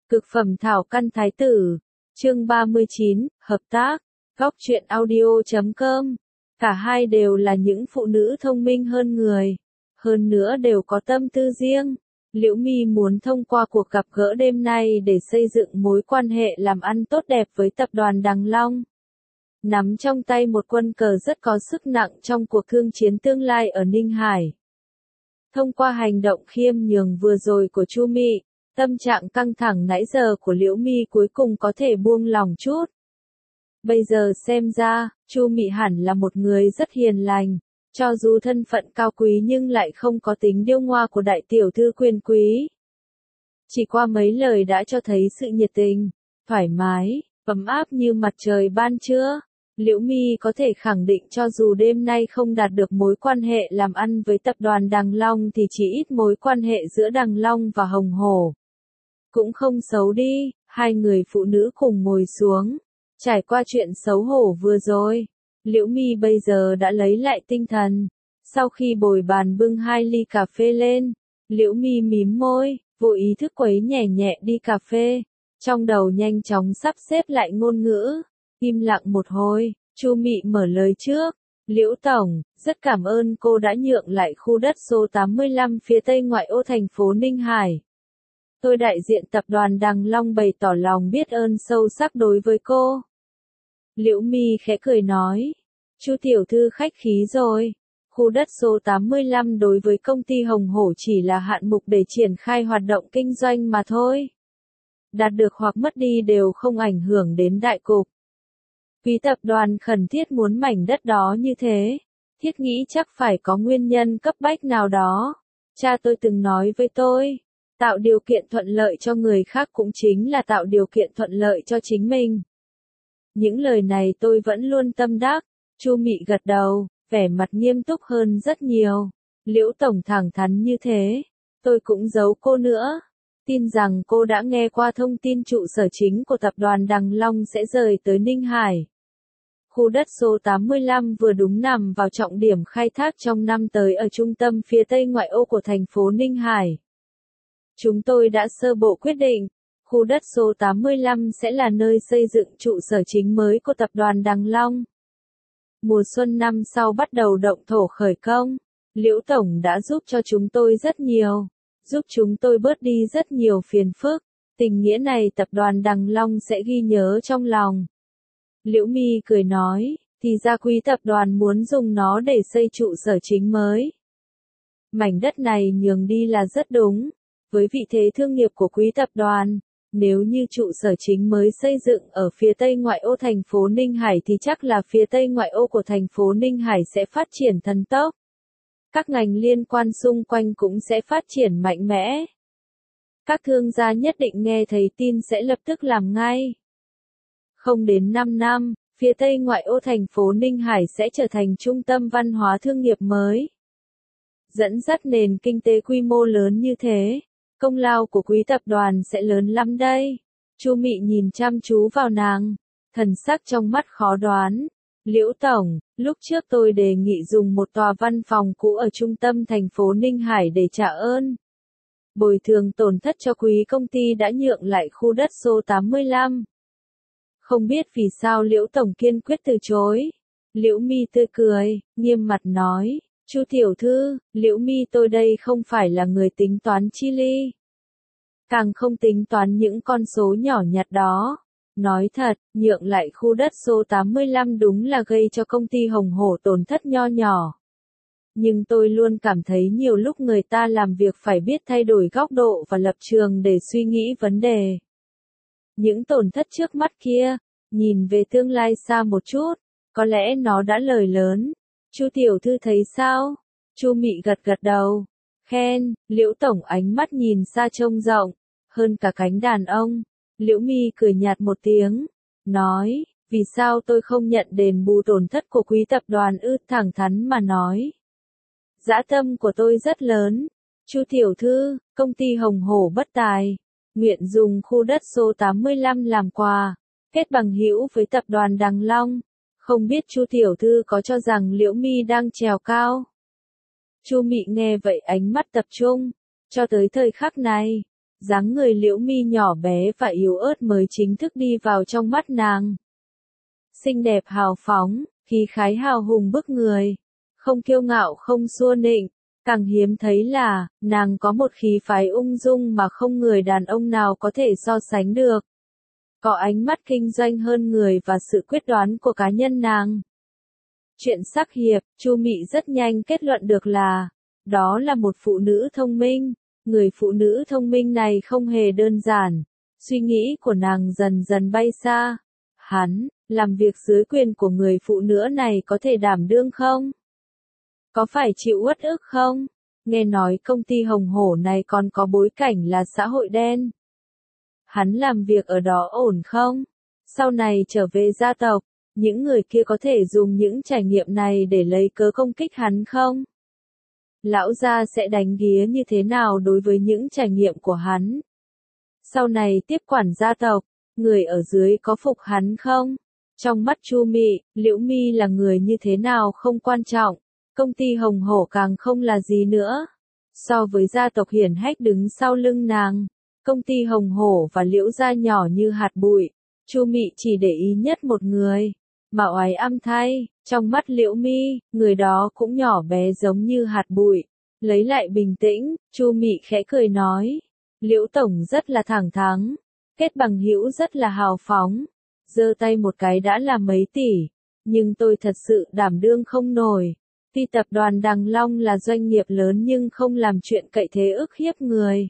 Cực phẩm thảo căn thái tử. Chương 39, hợp tác. Góc truyện audio.com. Cả hai đều là những phụ nữ thông minh hơn người. Hơn nữa đều có tâm tư riêng. Liễu My muốn thông qua cuộc gặp gỡ đêm nay để xây dựng mối quan hệ làm ăn tốt đẹp với tập đoàn Đằng Long. Nắm trong tay một quân cờ rất có sức nặng trong cuộc thương chiến tương lai ở Ninh Hải. Thông qua hành động khiêm nhường vừa rồi của Chu Mị, tâm trạng căng thẳng nãy giờ của Liễu My cuối cùng có thể buông lỏng chút. Bây giờ xem ra, Chu Mị hẳn là một người rất hiền lành, cho dù thân phận cao quý nhưng lại không có tính điêu ngoa của đại tiểu thư quyền quý. Chỉ qua mấy lời đã cho thấy sự nhiệt tình, thoải mái, ấm áp như mặt trời ban trưa. Liễu My có thể khẳng định cho dù đêm nay không đạt được mối quan hệ làm ăn với tập đoàn Đằng Long thì chỉ ít mối quan hệ giữa Đằng Long và Hồng Hổ cũng không xấu đi. Hai người phụ nữ cùng ngồi xuống, trải qua chuyện xấu hổ vừa rồi, Liễu My bây giờ đã lấy lại tinh thần. Sau khi bồi bàn bưng 2 ly cà phê lên, Liễu My mím môi, vô ý thức quấy nhẹ nhẹ đi cà phê, trong đầu nhanh chóng sắp xếp lại ngôn ngữ. Im lặng một hồi, Chu Mị mở lời trước. Liễu Tổng, rất cảm ơn cô đã nhượng lại khu đất số 85 phía tây ngoại ô thành phố Ninh Hải. Tôi đại diện tập đoàn Đằng Long bày tỏ lòng biết ơn sâu sắc đối với cô. Liễu My khẽ cười nói, Chu tiểu thư khách khí rồi. Khu đất số 85 đối với công ty Hồng Hổ chỉ là hạng mục để triển khai hoạt động kinh doanh mà thôi. Đạt được hoặc mất đi đều không ảnh hưởng đến đại cục. Quý tập đoàn khẩn thiết muốn mảnh đất đó như thế, thiết nghĩ chắc phải có nguyên nhân cấp bách nào đó. Cha tôi từng nói với tôi, tạo điều kiện thuận lợi cho người khác cũng chính là tạo điều kiện thuận lợi cho chính mình. Những lời này tôi vẫn luôn tâm đắc. Chu Mị gật đầu, vẻ mặt nghiêm túc hơn rất nhiều. Liễu Tổng thẳng thắn như thế, tôi cũng giấu cô nữa. Tin rằng cô đã nghe qua thông tin trụ sở chính của tập đoàn Đằng Long sẽ rời tới Ninh Hải. Khu đất số 85 vừa đúng nằm vào trọng điểm khai thác trong năm tới ở trung tâm phía tây ngoại ô của thành phố Ninh Hải. Chúng tôi đã sơ bộ quyết định, khu đất số 85 sẽ là nơi xây dựng trụ sở chính mới của tập đoàn Đằng Long. Mùa xuân năm sau bắt đầu động thổ khởi công. Liễu Tổng đã giúp cho chúng tôi rất nhiều, giúp chúng tôi bớt đi rất nhiều phiền phức. Tình nghĩa này tập đoàn Đằng Long sẽ ghi nhớ trong lòng. Liễu My cười nói, thì ra quý tập đoàn muốn dùng nó để xây trụ sở chính mới. Mảnh đất này nhường đi là rất đúng. Với vị thế thương nghiệp của quý tập đoàn, nếu như trụ sở chính mới xây dựng ở phía tây ngoại ô thành phố Ninh Hải thì chắc là phía tây ngoại ô của thành phố Ninh Hải sẽ phát triển thần tốc. Các ngành liên quan xung quanh cũng sẽ phát triển mạnh mẽ. Các thương gia nhất định nghe thấy tin sẽ lập tức làm ngay. Không đến 5 năm, phía tây ngoại ô thành phố Ninh Hải sẽ trở thành trung tâm văn hóa thương nghiệp mới. Dẫn dắt nền kinh tế quy mô lớn như thế, công lao của quý tập đoàn sẽ lớn lắm đây. Chu Mị nhìn chăm chú vào nàng, thần sắc trong mắt khó đoán. Liễu Tổng, lúc trước tôi đề nghị dùng một tòa văn phòng cũ ở trung tâm thành phố Ninh Hải để trả ơn. Bồi thường tổn thất cho quý công ty đã nhượng lại khu đất số 85. Không biết vì sao Liễu Tổng kiên quyết từ chối. Liễu My tươi cười, nghiêm mặt nói, Chu tiểu thư, Liễu My tôi đây không phải là người tính toán chi ly. Càng không tính toán những con số nhỏ nhặt đó. Nói thật, nhượng lại khu đất số 85 đúng là gây cho công ty Hồng Hổ tổn thất nho nhỏ. Nhưng tôi luôn cảm thấy nhiều lúc người ta làm việc phải biết thay đổi góc độ và lập trường để suy nghĩ vấn đề. Những tổn thất trước mắt kia, nhìn về tương lai xa một chút, có lẽ nó đã lời lớn. Chu tiểu thư thấy sao? Chu Mị gật gật đầu, khen. Liễu Tổng ánh mắt nhìn xa trông rộng, hơn cả cánh đàn ông. Liễu My cười nhạt một tiếng, nói, vì sao tôi không nhận đền bù tổn thất của quý tập đoàn ư? Thẳng thắn mà nói. Dã tâm của tôi rất lớn. Chu tiểu thư, công ty Hồng Hổ bất tài, nguyện dùng khu đất số 85 làm quà, kết bằng hữu với tập đoàn Đằng Long. Không biết Chu tiểu thư có cho rằng Liễu My đang trèo cao? Chu Mị nghe vậy ánh mắt tập trung, cho tới thời khắc này, dáng người Liễu Mi nhỏ bé và yếu ớt mới chính thức đi vào trong mắt nàng. Xinh đẹp hào phóng, khí khái hào hùng bức người, không kiêu ngạo không xua nịnh, càng hiếm thấy là, nàng có một khí phái ung dung mà không người đàn ông nào có thể so sánh được. Có ánh mắt kinh doanh hơn người và sự quyết đoán của cá nhân nàng. Chuyện sắc hiệp, Chu Mị rất nhanh kết luận được là, đó là một phụ nữ thông minh. Người phụ nữ thông minh này không hề đơn giản, suy nghĩ của nàng dần dần bay xa. Hắn, làm việc dưới quyền của người phụ nữ này có thể đảm đương không? Có phải chịu uất ức không? Nghe nói công ty Hồng Hổ này còn có bối cảnh là xã hội đen. Hắn làm việc ở đó ổn không? Sau này trở về gia tộc, những người kia có thể dùng những trải nghiệm này để lấy cớ công kích hắn không? Lão gia sẽ đánh ghía như thế nào đối với những trải nghiệm của hắn? Sau này tiếp quản gia tộc, người ở dưới có phục hắn không? Trong mắt Chu Mị, Liễu Mi là người như thế nào không quan trọng, công ty Hồng Hổ càng không là gì nữa. So với gia tộc hiển hách đứng sau lưng nàng, công ty Hồng Hổ và Liễu gia nhỏ như hạt bụi, Chu Mị chỉ để ý nhất một người. Mà oái âm thay, trong mắt Liễu Mi, người đó cũng nhỏ bé giống như hạt bụi. Lấy lại bình tĩnh, Chu Mị khẽ cười nói, Liễu tổng rất là thẳng thắn, kết bằng hữu rất là hào phóng, giơ tay một cái đã là mấy tỷ, nhưng tôi thật sự đảm đương không nổi. Tuy tập đoàn Đằng Long là doanh nghiệp lớn nhưng không làm chuyện cậy thế ức hiếp người.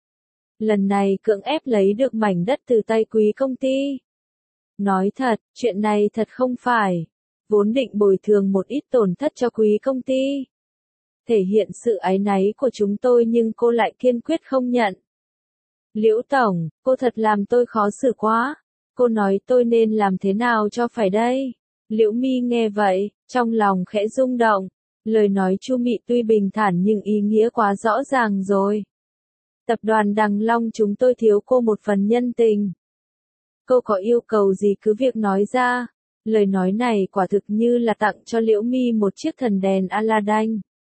Lần này cưỡng ép lấy được mảnh đất từ tay quý công ty. Nói thật, chuyện này thật không phải. Vốn định bồi thường một ít tổn thất cho quý công ty. Thể hiện sự áy náy của chúng tôi nhưng cô lại kiên quyết không nhận. Liễu tổng, cô thật làm tôi khó xử quá. Cô nói tôi nên làm thế nào cho phải đây? Liễu Mi nghe vậy, trong lòng khẽ rung động. Lời nói Chu Mị tuy bình thản nhưng ý nghĩa quá rõ ràng rồi. Tập đoàn Đằng Long chúng tôi thiếu cô một phần nhân tình. Cô có yêu cầu gì cứ việc nói ra. Lời nói này quả thực như là tặng cho Liễu Mi một chiếc thần đèn Aladdin.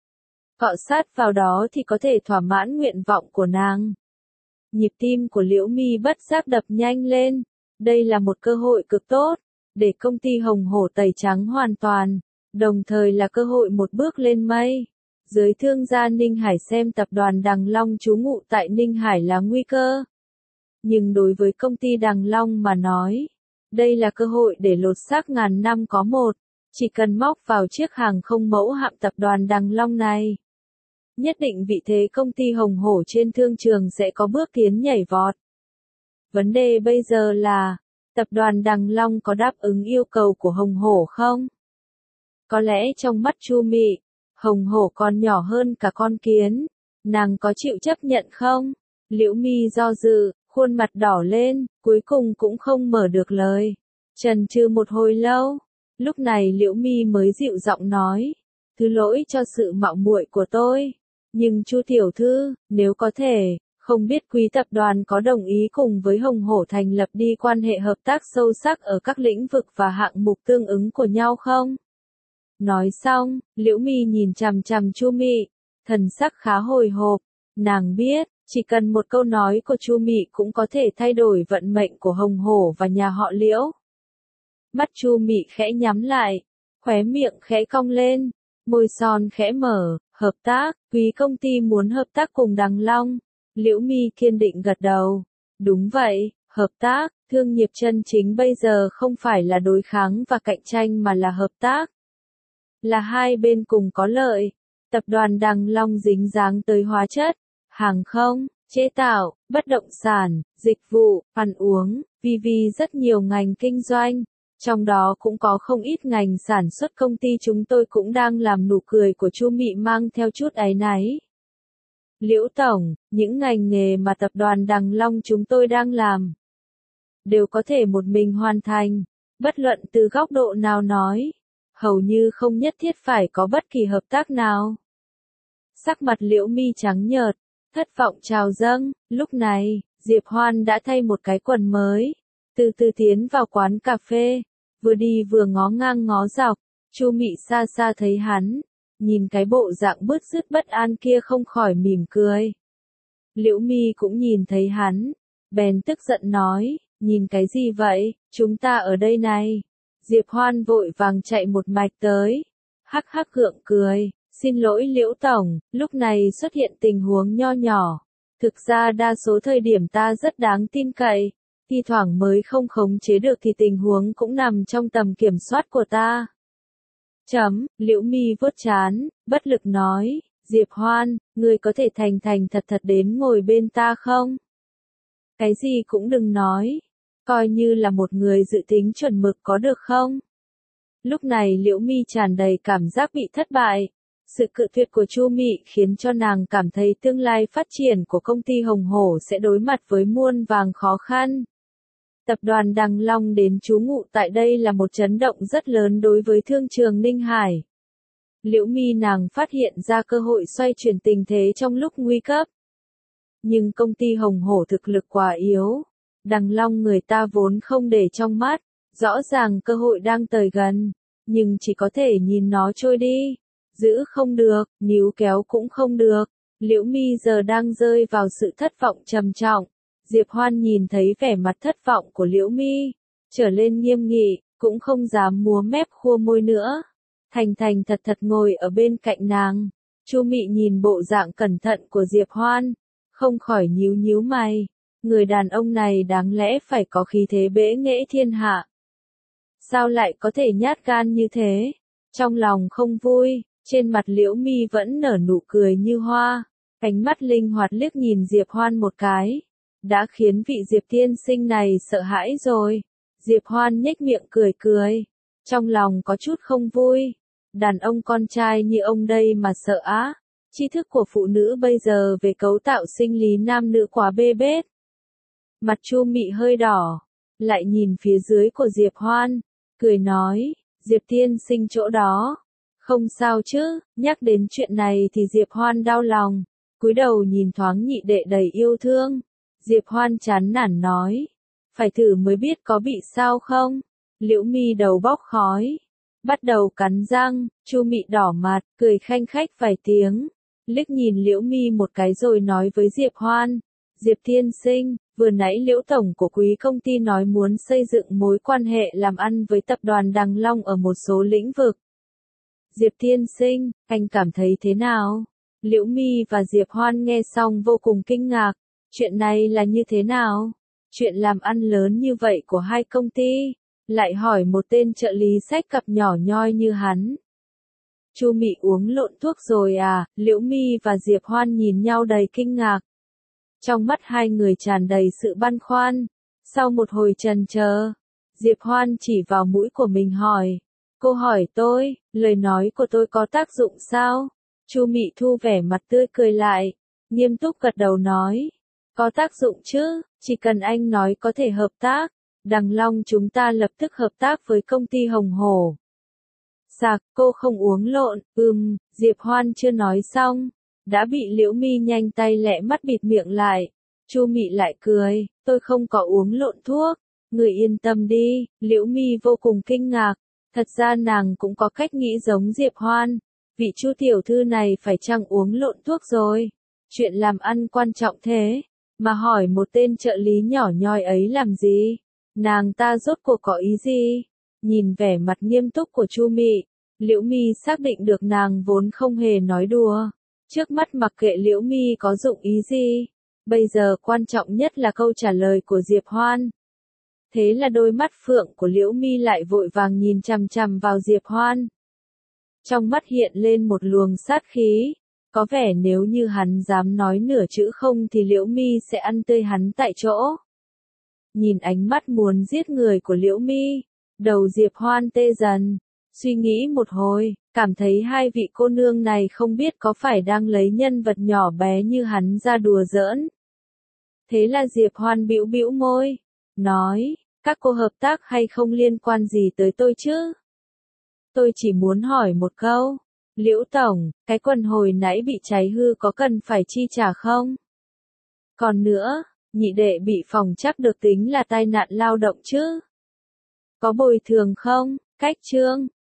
Cọ sát vào đó thì có thể thỏa mãn nguyện vọng của nàng. Nhịp tim của Liễu Mi bất giác đập nhanh lên. Đây là một cơ hội cực tốt, để công ty Hồng Hổ tẩy trắng hoàn toàn, đồng thời là cơ hội một bước lên mây. Giới thương gia Ninh Hải xem tập đoàn Đằng Long trú ngụ tại Ninh Hải là nguy cơ. Nhưng đối với công ty Đằng Long mà nói, đây là cơ hội để lột xác ngàn năm có một, chỉ cần móc vào chiếc hàng không mẫu hạm tập đoàn Đằng Long này. Nhất định vị thế công ty Hồng Hổ trên thương trường sẽ có bước tiến nhảy vọt. Vấn đề bây giờ là, tập đoàn Đằng Long có đáp ứng yêu cầu của Hồng Hổ không? Có lẽ trong mắt Chu Mị, Hồng Hổ còn nhỏ hơn cả con kiến, nàng có chịu chấp nhận không? Liễu Mi do dự, khuôn mặt đỏ lên, cuối cùng cũng không mở được lời. Chần chừ một hồi lâu, lúc này Liễu Mi mới dịu giọng nói, thứ lỗi cho sự mạo muội của tôi, nhưng Chu tiểu thư, nếu có thể, không biết quý tập đoàn có đồng ý cùng với Hồng Hổ thành lập đi quan hệ hợp tác sâu sắc ở các lĩnh vực và hạng mục tương ứng của nhau không? Nói xong, Liễu Mi nhìn chằm chằm Chu Mị, thần sắc khá hồi hộp, nàng biết, chỉ cần một câu nói của Chu Mị cũng có thể thay đổi vận mệnh của Hồng Hổ và nhà họ Liễu. Mắt Chu Mị khẽ nhắm lại, khóe miệng khẽ cong lên, môi son khẽ mở, hợp tác, quý công ty muốn hợp tác cùng Đằng Long. Liễu Mi kiên định gật đầu. Đúng vậy, hợp tác, thương nghiệp chân chính bây giờ không phải là đối kháng và cạnh tranh mà là hợp tác. Là hai bên cùng có lợi. Tập đoàn Đằng Long dính dáng tới hóa chất, hàng không, chế tạo, bất động sản, dịch vụ, ăn uống, rất nhiều ngành kinh doanh. Trong đó cũng có không ít ngành sản xuất công ty chúng tôi cũng đang làm nụ cười của Chu Mị mang theo chút áy náy. Liễu tổng, những ngành nghề mà tập đoàn Đằng Long chúng tôi đang làm, đều có thể một mình hoàn thành, bất luận từ góc độ nào nói, hầu như không nhất thiết phải có bất kỳ hợp tác nào. Sắc mặt Liễu Mi trắng nhợt, thất vọng trào dâng, lúc này, Diệp Hoan đã thay một cái quần mới, từ từ tiến vào quán cà phê, vừa đi vừa ngó ngang ngó dọc, Chu Mị xa xa thấy hắn, nhìn cái bộ dạng bứt rứt bất an kia không khỏi mỉm cười. Liễu Mi cũng nhìn thấy hắn, bèn tức giận nói, nhìn cái gì vậy, chúng ta ở đây này. Diệp Hoan vội vàng chạy một mạch tới, hắc hắc gượng cười, xin lỗi Liễu Tổng, lúc này xuất hiện tình huống nho nhỏ. Thực ra đa số thời điểm ta rất đáng tin cậy, thi thoảng mới không khống chế được thì tình huống cũng nằm trong tầm kiểm soát của ta. Liễu Mi vuốt trán, bất lực nói, Diệp Hoan, ngươi có thể thành thành thật thật đến ngồi bên ta không? Cái gì cũng đừng nói, coi như là một người dự tính chuẩn mực có được không? Lúc này Liễu Mi tràn đầy cảm giác bị thất bại. Sự cự tuyệt của Chu Mị khiến cho nàng cảm thấy tương lai phát triển của công ty Hồng Hổ sẽ đối mặt với muôn vàng khó khăn. Tập đoàn Đằng Long đến trú ngụ tại đây là một chấn động rất lớn đối với thương trường Ninh Hải. Liễu Mi nàng phát hiện ra cơ hội xoay chuyển tình thế trong lúc nguy cấp. Nhưng công ty Hồng Hổ thực lực quá yếu. Đằng Long người ta vốn không để trong mắt, rõ ràng cơ hội đang tới gần, nhưng chỉ có thể nhìn nó trôi đi. Giữ không được, níu kéo cũng không được. Liễu Mi giờ đang rơi vào sự thất vọng trầm trọng. Diệp Hoan nhìn thấy vẻ mặt thất vọng của Liễu Mi, trở lên nghiêm nghị, cũng không dám múa mép khua môi nữa. Thành thành thật thật ngồi ở bên cạnh nàng. Chu Mị nhìn bộ dạng cẩn thận của Diệp Hoan, không khỏi nhíu nhíu mày. Người đàn ông này đáng lẽ phải có khí thế bẽ nghễ thiên hạ. Sao lại có thể nhát gan như thế? Trong lòng không vui, trên mặt Liễu Mi vẫn nở nụ cười như hoa. Ánh mắt linh hoạt liếc nhìn Diệp Hoan một cái, đã khiến vị Diệp tiên sinh này sợ hãi rồi. Diệp Hoan nhếch miệng cười cười, trong lòng có chút không vui. Đàn ông con trai như ông đây mà sợ á? Tri thức của phụ nữ bây giờ về cấu tạo sinh lý nam nữ quá bê bết. Mặt Chu Mị hơi đỏ, lại nhìn phía dưới của Diệp Hoan, cười nói, Diệp tiên sinh chỗ đó. Không sao chứ, nhắc đến chuyện này thì Diệp Hoan đau lòng, cúi đầu nhìn thoáng nhị đệ đầy yêu thương. Diệp Hoan chán nản nói, phải thử mới biết có bị sao không. Liễu Mi đầu bốc khói, bắt đầu cắn răng. Chu Mị đỏ mặt, cười khanh khách vài tiếng, liếc nhìn Liễu Mi một cái rồi nói với Diệp Hoan, Diệp tiên sinh, vừa nãy Liễu tổng của quý công ty nói muốn xây dựng mối quan hệ làm ăn với tập đoàn Đằng Long ở một số lĩnh vực. Diệp tiên sinh, anh cảm thấy thế nào? Liễu Mi và Diệp Hoan nghe xong vô cùng kinh ngạc. Chuyện này là như thế nào? Chuyện làm ăn lớn như vậy của hai công ty, lại hỏi một tên trợ lý xách cặp nhỏ nhoi như hắn. Chu Mị uống lộn thuốc rồi à? Liễu Mi và Diệp Hoan nhìn nhau đầy kinh ngạc. Trong mắt hai người tràn đầy sự băn khoăn. Sau một hồi chần chờ, Diệp Hoan chỉ vào mũi của mình hỏi. Cô hỏi tôi, lời nói của tôi có tác dụng sao? Chu Mị thu vẻ mặt tươi cười lại, nghiêm túc gật đầu nói. Có tác dụng chứ, chỉ cần anh nói có thể hợp tác. Đằng Long chúng ta lập tức hợp tác với công ty Hồng Hổ. Sạc, cô không uống lộn, Diệp Hoan chưa nói xong, đã bị Liễu Mi nhanh tay lẹ mắt bịt miệng lại. Chu Mị lại cười, tôi không có uống lộn thuốc, người yên tâm đi. Liễu Mi vô cùng kinh ngạc, thật ra nàng cũng có cách nghĩ giống Diệp Hoan. Vị Chu tiểu thư này phải chăng uống lộn thuốc rồi? Chuyện làm ăn quan trọng thế, mà hỏi một tên trợ lý nhỏ nhoi ấy làm gì? Nàng ta rốt cuộc có ý gì? Nhìn vẻ mặt nghiêm túc của Chu Mị, Liễu Mi xác định được nàng vốn không hề nói đùa. Trước mắt mặc kệ Liễu Mi có dụng ý gì, bây giờ quan trọng nhất là câu trả lời của Diệp Hoan. Thế là đôi mắt phượng của Liễu Mi lại vội vàng nhìn chằm chằm vào Diệp Hoan. Trong mắt hiện lên một luồng sát khí, có vẻ nếu như hắn dám nói nửa chữ không thì Liễu Mi sẽ ăn tươi hắn tại chỗ. Nhìn ánh mắt muốn giết người của Liễu Mi, đầu Diệp Hoan tê dần, suy nghĩ một hồi, cảm thấy hai vị cô nương này không biết có phải đang lấy nhân vật nhỏ bé như hắn ra đùa giỡn. Thế là Diệp Hoan bĩu bĩu môi, nói, các cô hợp tác hay không liên quan gì tới tôi chứ? Tôi chỉ muốn hỏi một câu, Liễu tổng, cái quần hồi nãy bị cháy hư có cần phải chi trả không? Còn nữa, nhị đệ bị phỏng chắc được tính là tai nạn lao động chứ? Có bồi thường không? Cách chương